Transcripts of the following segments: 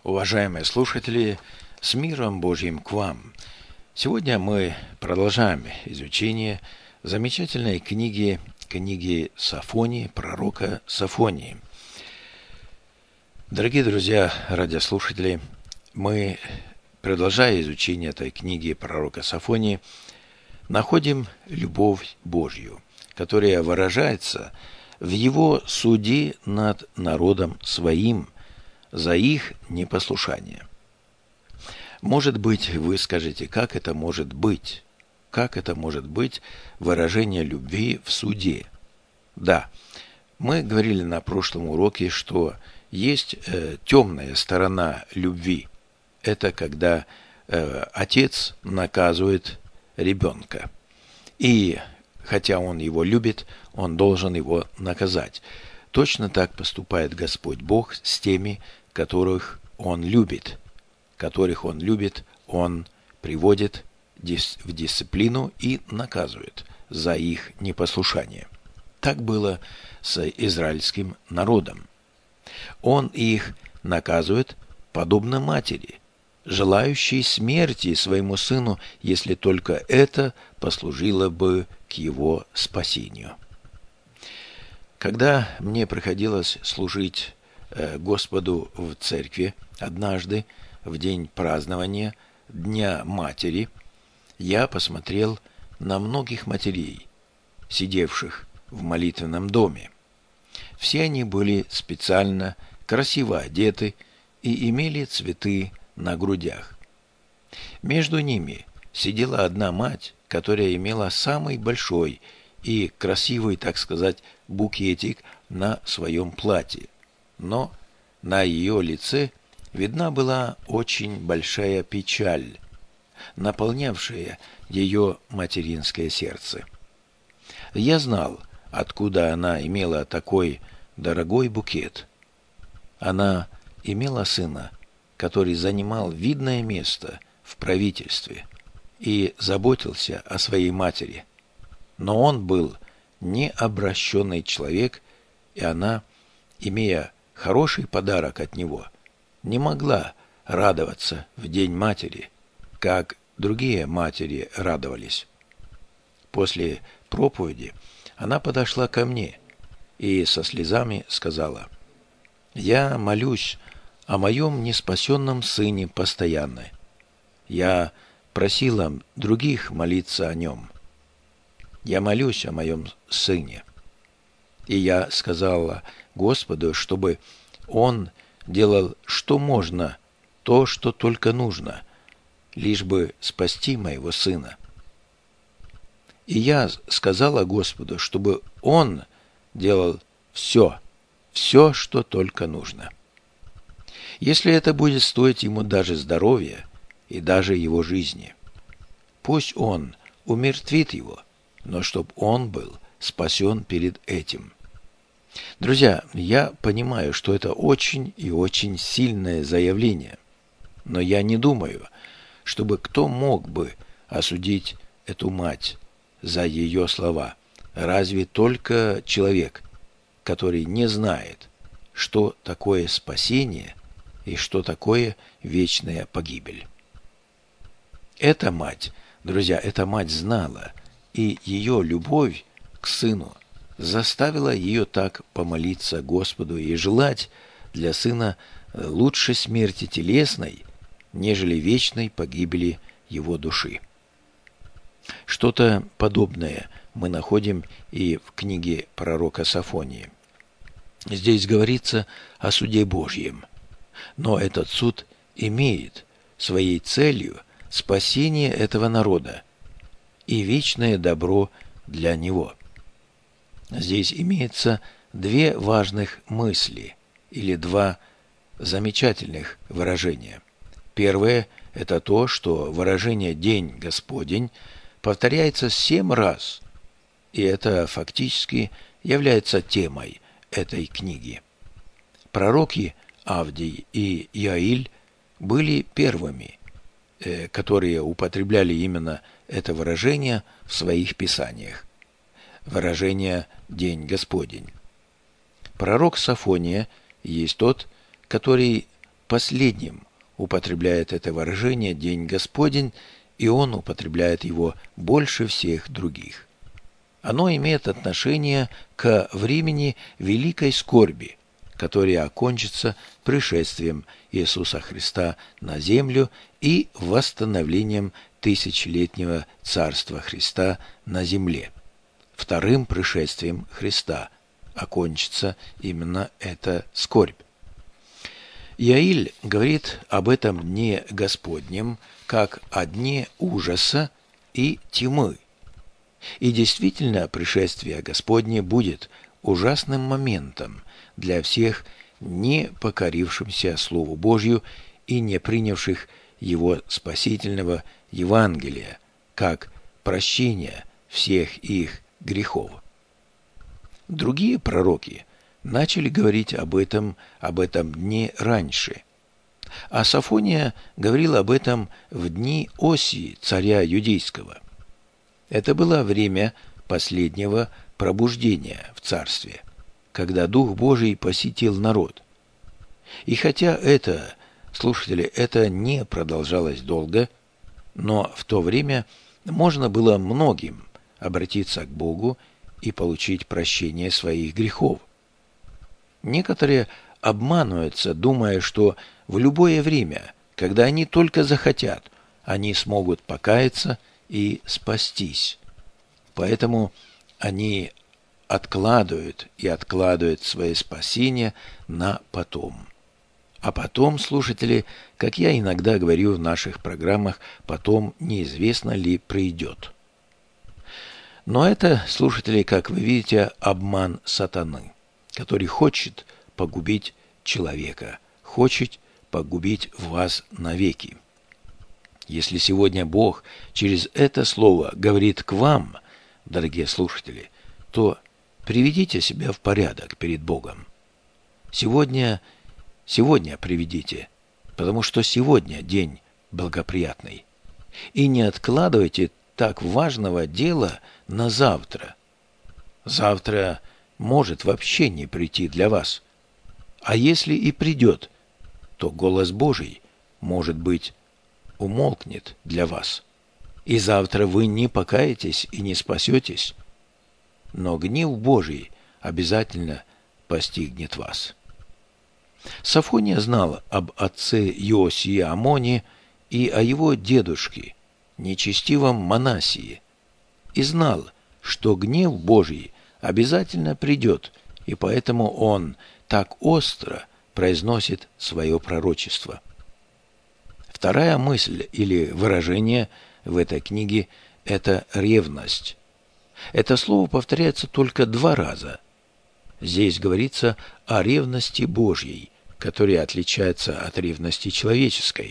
Уважаемые слушатели, с миром Божьим к вам! Сегодня мы продолжаем изучение замечательной книги Софонии, пророка Софонии. Дорогие друзья, радиослушатели, мы, продолжая изучение этой книги пророка Софонии, находим любовь Божью, которая выражается в его суде над народом своим за их непослушание. Может быть, вы скажете, как это может быть? Как это может быть выражение любви в суде? Да, мы говорили на прошлом уроке, что есть темная сторона любви. Это когда отец наказывает ребенка. И хотя он его любит, он должен его наказать. Точно так поступает Господь Бог с теми, которых Он любит. Он приводит в дисциплину и наказывает за их непослушание. Так было с израильским народом. Он их наказывает подобно матери, желающей смерти своему сыну, если только это послужило бы к его спасению. Когда мне приходилось служить Господу в церкви однажды, в день празднования Дня Матери, я посмотрел на многих матерей, сидевших в молитвенном доме. Все они были специально красиво одеты и имели цветы на грудях. Между ними сидела одна мать, которая имела самый большой и красивый, так сказать, букетик на своем платье. Но на ее лице видна была очень большая печаль, наполнявшая ее материнское сердце. Я знал, откуда она имела такой дорогой букет. Она имела сына, который занимал видное место в правительстве и заботился о своей матери. Но он был необращенный человек, и она, имея хороший подарок от него, не могла радоваться в День матери, как другие матери радовались. После проповеди она подошла ко мне и со слезами сказала: «Я молюсь о моем неспасенном сыне постоянно. Я просила других молиться о нем. Я молюсь о моем сыне. И я сказала Господу, чтобы Он делал, что можно, то, что только нужно, лишь бы спасти моего сына. И я сказала Господу, чтобы Он делал все, что только нужно. Если это будет стоить ему даже здоровья и даже его жизни, пусть Он умертвит его, но чтоб он был спасен перед этим». Друзья, я понимаю, что это очень и очень сильное заявление, но я не думаю, чтобы кто мог бы осудить эту мать за ее слова. Разве только человек, который не знает, что такое спасение и что такое вечная погибель. Эта мать, друзья, эта мать знала, и ее любовь к сыну заставила ее так помолиться Господу и желать для сына лучше смерти телесной, нежели вечной погибели его души. Что-то подобное мы находим и в книге пророка Софонии. Здесь говорится о суде Божьем, но этот суд имеет своей целью спасение этого народа и вечное добро для него. Здесь имеется две важных мысли или два замечательных выражения. Первое – это то, что выражение «День Господень» повторяется 7 раз, и это фактически является темой этой книги. Пророки Авдий и Иаиль были первыми, которые употребляли именно это выражение в своих писаниях. Выражение «День Господень». Пророк Софония есть тот, который последним употребляет это выражение «День Господень», и он употребляет его больше всех других. Оно имеет отношение к времени великой скорби, которая окончится пришествием Иисуса Христа на землю и восстановлением тысячелетнего Царства Христа на земле. Вторым пришествием Христа окончится именно эта скорбь. Иаиль говорит об этом дне Господнем как о дне ужаса и тьмы. И действительно, пришествие Господне будет ужасным моментом для всех не покорившимся Слову Божью и не принявших Его спасительного Евангелия, как прощение всех их грехов. Другие пророки начали говорить об этом дне раньше. А Софония говорил об этом в дни Осии, царя Юдейского. Это было время последнего пробуждения в царстве, когда Дух Божий посетил народ. И хотя это, слушатели, это не продолжалось долго, но в то время можно было многим обратиться к Богу и получить прощение своих грехов. Некоторые обманываются, думая, что в любое время, когда они только захотят, они смогут покаяться и спастись. Поэтому они откладывают свое спасение на потом. А потом, слушатели, как я иногда говорю в наших программах, потом неизвестно ли придет. Но это, слушатели, как вы видите, обман сатаны, который хочет погубить человека, хочет погубить вас навеки. Если сегодня Бог через это слово говорит к вам, дорогие слушатели, то приведите себя в порядок перед Богом. Сегодня приведите, потому что сегодня день благоприятный. И не откладывайте так важного дела на завтра. Завтра может вообще не прийти для вас. А если и придет, то голос Божий, может быть, умолкнет для вас. И завтра вы не покаетесь и не спасетесь. Но гнев Божий обязательно постигнет вас. Софония знал об отце Иосии Амоне и о его дедушке, нечестивом Манасии, и знал, что гнев Божий обязательно придет, и поэтому он так остро произносит свое пророчество. Вторая мысль или выражение в этой книге – это ревность. Это слово повторяется только 2 раза. Здесь говорится о ревности Божьей, которая отличается от ревности человеческой.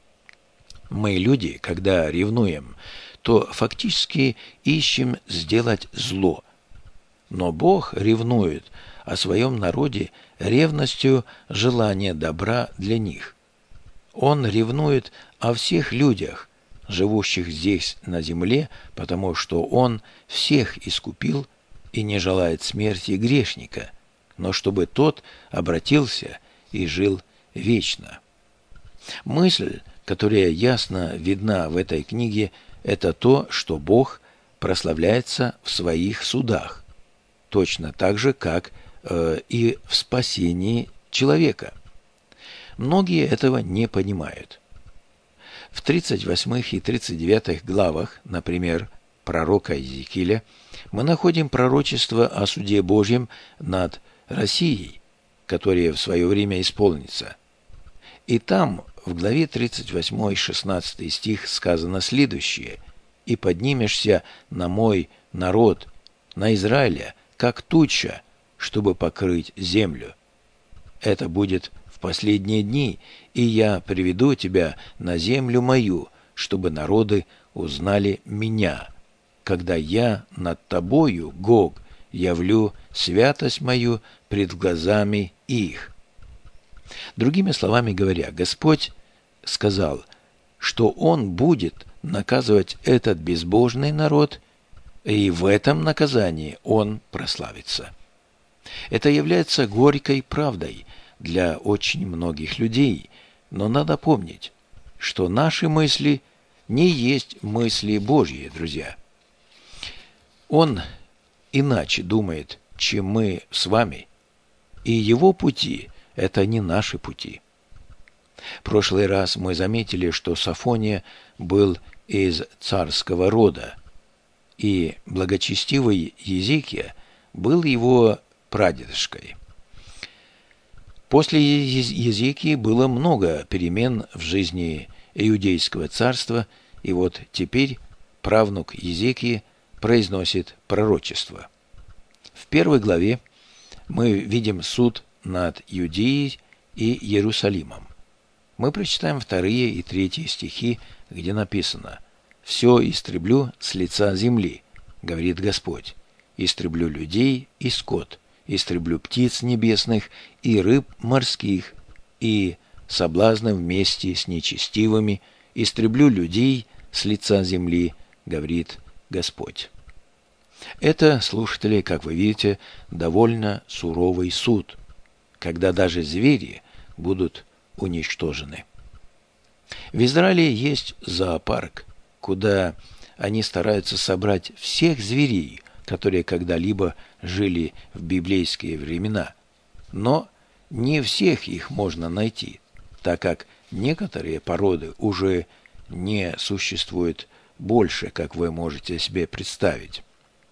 Мы, люди, когда ревнуем, то фактически ищем сделать зло. Но Бог ревнует о своем народе ревностью желания добра для них. Он ревнует о всех людях, живущих здесь на земле, потому что Он всех искупил и не желает смерти грешника, но чтобы тот обратился и жил вечно. Мысль, которая ясно видна в этой книге, это то, что Бог прославляется в своих судах, точно так же, как и в спасении человека. Многие этого не понимают. В 38 и 39 главах, например, пророка Иезекииля, мы находим пророчество о суде Божьем над Россией, которое в свое время исполнится. И там, в главе 38 16 стих сказано следующее: «И поднимешься на мой народ, на Израиля, как туча, чтобы покрыть землю. Это будет в последние дни, и я приведу тебя на землю мою, чтобы народы узнали меня, когда я над тобою, Гог, явлю святость мою пред глазами их». Другими словами говоря, Господь сказал, что Он будет наказывать этот безбожный народ, и в этом наказании Он прославится. Это является горькой правдой для очень многих людей, Но надо помнить, что наши мысли не есть мысли Божьи, друзья. Он иначе думает, чем мы с вами, и его пути – это не наши пути. В прошлый раз мы заметили, что Софония был из царского рода, и благочестивый Езекия был его прадедушкой. После Езекии было много перемен в жизни Иудейского царства, и вот теперь правнук Езекии произносит пророчество. В 1 главе мы видим суд над Иудеей и Иерусалимом. Мы прочитаем 2 и 3 стихи, где написано: «Все истреблю с лица земли, говорит Господь, истреблю людей и скот, истреблю птиц небесных и рыб морских, и соблазны вместе с нечестивыми, истреблю людей с лица земли, говорит Господь». Это, слушатели, как вы видите, довольно суровый суд, когда даже звери будут уничтожены. В Израиле есть зоопарк, куда они стараются собрать всех зверей, которые когда-либо жили в библейские времена. Но не всех их можно найти, так как некоторые породы уже не существуют больше, как вы можете себе представить.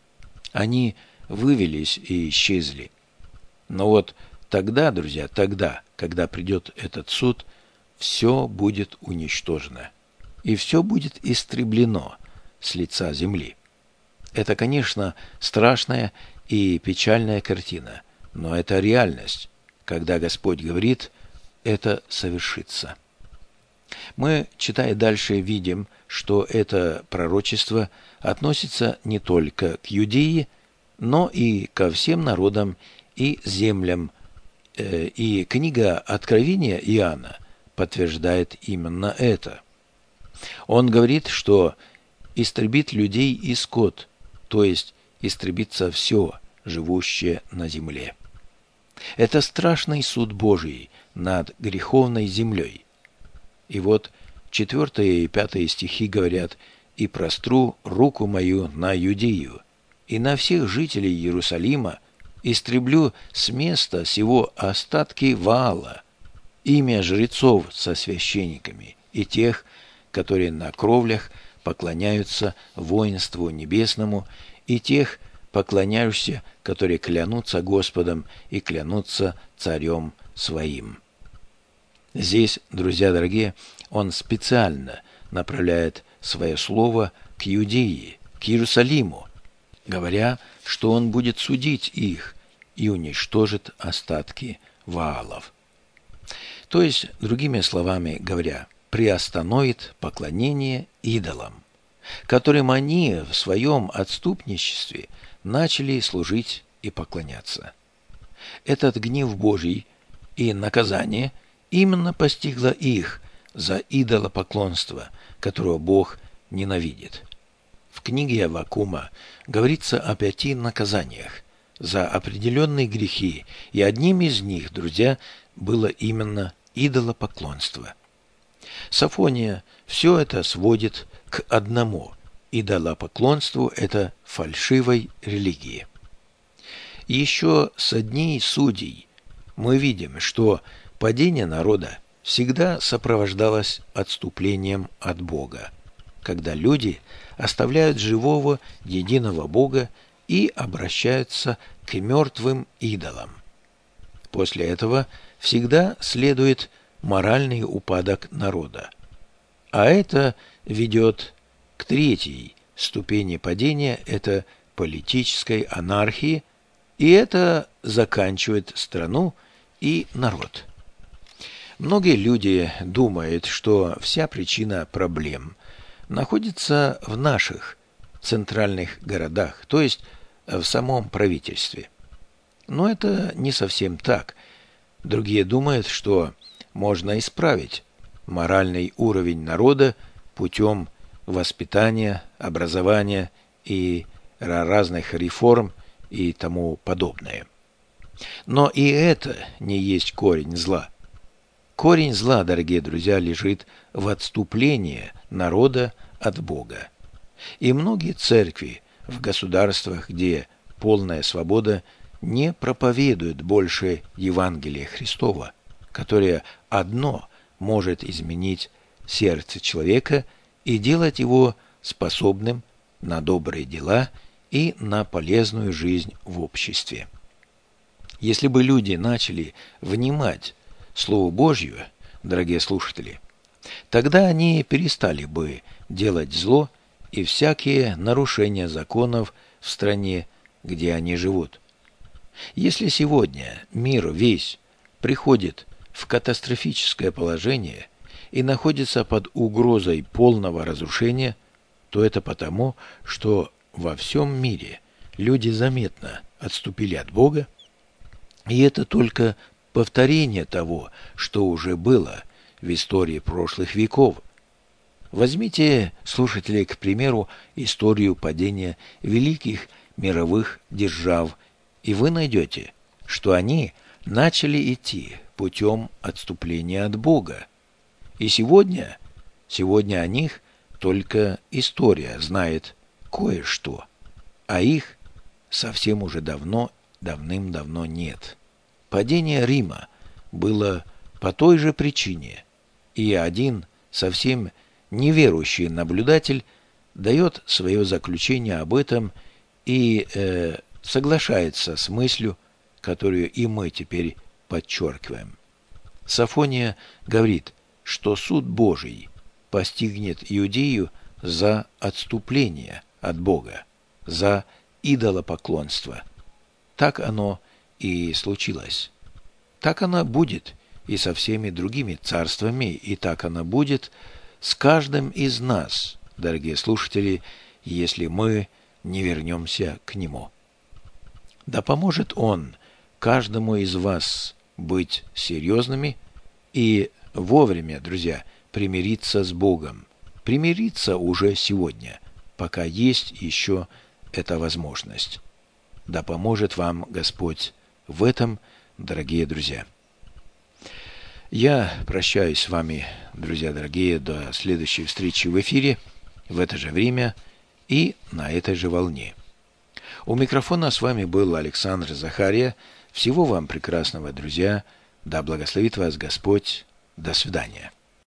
Они вывелись и исчезли. Но вот тогда, друзья, когда придет этот суд, все будет уничтожено, и все будет истреблено с лица земли. Это, конечно, страшная и печальная картина, но это реальность. Когда Господь говорит, это совершится. Мы, читая дальше, видим, что это пророчество относится не только к Иудее, но и ко всем народам и землям. И книга Откровения Иоанна подтверждает именно это. Он говорит, что истребит людей и скот, то есть истребится все, живущее на земле. Это страшный суд Божий над греховной землей. И вот 4 и 5 стихи говорят: «И простру руку мою на Иудею, и на всех жителей Иерусалима истреблю с места сего остатки Ваала, имя жрецов со священниками, и тех, которые на кровлях поклоняются воинству небесному, и тех, поклоняющихся, которые клянутся Господом и клянутся царем своим». Здесь, друзья дорогие, он специально направляет свое слово к Иудее, к Иерусалиму, говоря, что он будет судить их и уничтожит остатки Ваалов. То есть, другими словами говоря, приостановит поклонение идолам, которым они в своем отступничестве начали служить и поклоняться. Этот гнев Божий и наказание именно постигло их за идолопоклонство, которого Бог ненавидит. В книге Аввакума говорится о 5 наказаниях за определенные грехи, и одним из них, друзья, было именно идолопоклонство. Софония все это сводит к одному: идолопоклонству – это фальшивой религии. Еще со дней судей мы видим, что падение народа всегда сопровождалось отступлением от Бога, когда люди оставляют живого единого Бога и обращаются к мертвым идолам. После этого всегда следует моральный упадок народа. А это ведет к 3 ступени падения – это политической анархии, и это заканчивает страну и народ. Многие люди думают, что вся причина проблем находится в наших центральных городах, то есть в самом правительстве. Но это не совсем так. Другие думают, что можно исправить моральный уровень народа путем воспитания, образования и разных реформ и тому подобное. Но и это не есть корень зла. Корень зла, дорогие друзья, лежит в отступлении народа от Бога. И многие церкви в государствах, где полная свобода, не проповедуют больше Евангелия Христова, которое одно может изменить сердце человека и делать его способным на добрые дела и на полезную жизнь в обществе. Если бы люди начали внимать Слову Божью, дорогие слушатели, тогда они перестали бы делать зло и всякие нарушения законов в стране, где они живут. Если сегодня мир весь приходит в катастрофическое положение и находится под угрозой полного разрушения, то это потому, что во всем мире люди заметно отступили от Бога, и это только повторение того, что уже было в истории прошлых веков. Возьмите, слушатели, к примеру, историю падения великих мировых держав, и вы найдете, что они начали идти путем отступления от Бога. И сегодня о них только история знает кое-что, а их совсем уже давным-давно нет. Падение Рима было по той же причине, и один совсем неверующий наблюдатель дает свое заключение об этом и соглашается с мыслью, которую и мы теперь подчеркиваем. Сафония говорит, что суд Божий постигнет Иудею за отступление от Бога, за идолопоклонство. Так оно и случилось. Так оно будет и со всеми другими царствами, и так оно будет с каждым из нас, дорогие слушатели, если мы не вернемся к Нему. Да поможет Он каждому из вас быть серьезными и вовремя, друзья, примириться с Богом. Примириться уже сегодня, пока есть еще эта возможность. Да поможет вам Господь в этом, дорогие друзья. Я прощаюсь с вами, друзья дорогие, до следующей встречи в эфире, в это же время и на этой же волне. У микрофона с вами был Александр Захария. Всего вам прекрасного, друзья. Да благословит вас Господь. До свидания.